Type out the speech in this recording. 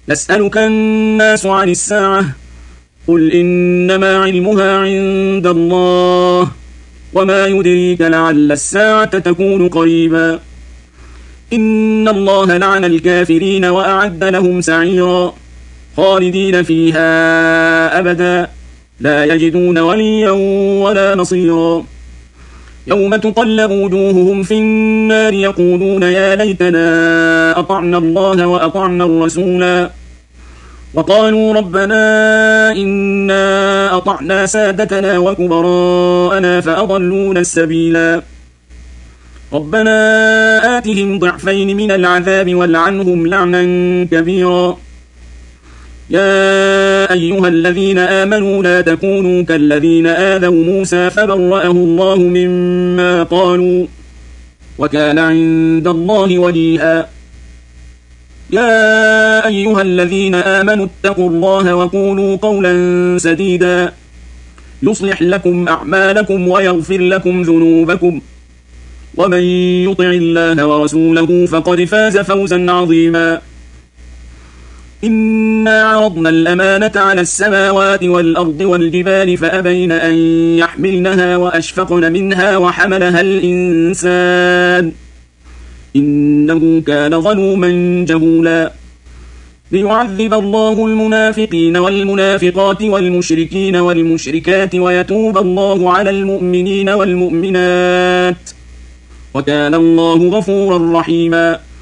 يسألك الناس عن الساعة قل إنما علمها عند الله وما يدريك لعل الساعة تكون قريبا إن الله لعن الكافرين وأعد لهم سعيرا خالدين فيها أبدا لا يجدون وليا ولا نصيرا يوم تقلب وجوههم في النار يقولون يا ليتنا أطعنا الله وأطعنا الرسولا وقالوا ربنا إنا أطعنا سادتنا وكبراءنا فأضلونا السبيلا ربنا آتهم ضعفين من العذاب والعنهم لعنا كبيرا يا أيها الذين آمنوا لا تكونوا كالذين آذوا موسى فبرأه الله مما قالوا وكان عند الله وجيها يا أيها الذين آمنوا اتقوا الله وقولوا قولا سديدا يصلح لكم أعمالكم ويغفر لكم ذنوبكم ومن يطع الله ورسوله فقد فاز فوزا عظيما إنا عرضنا الأمانة على السماوات والأرض والجبال فأبين أن يحملنها وأشفقن منها وحملها الإنسان إنه كان ظلوما جهولا ليعذب الله المنافقين والمنافقات والمشركين والمشركات ويتوب الله على المؤمنين والمؤمنات وكان الله غفورا رحيما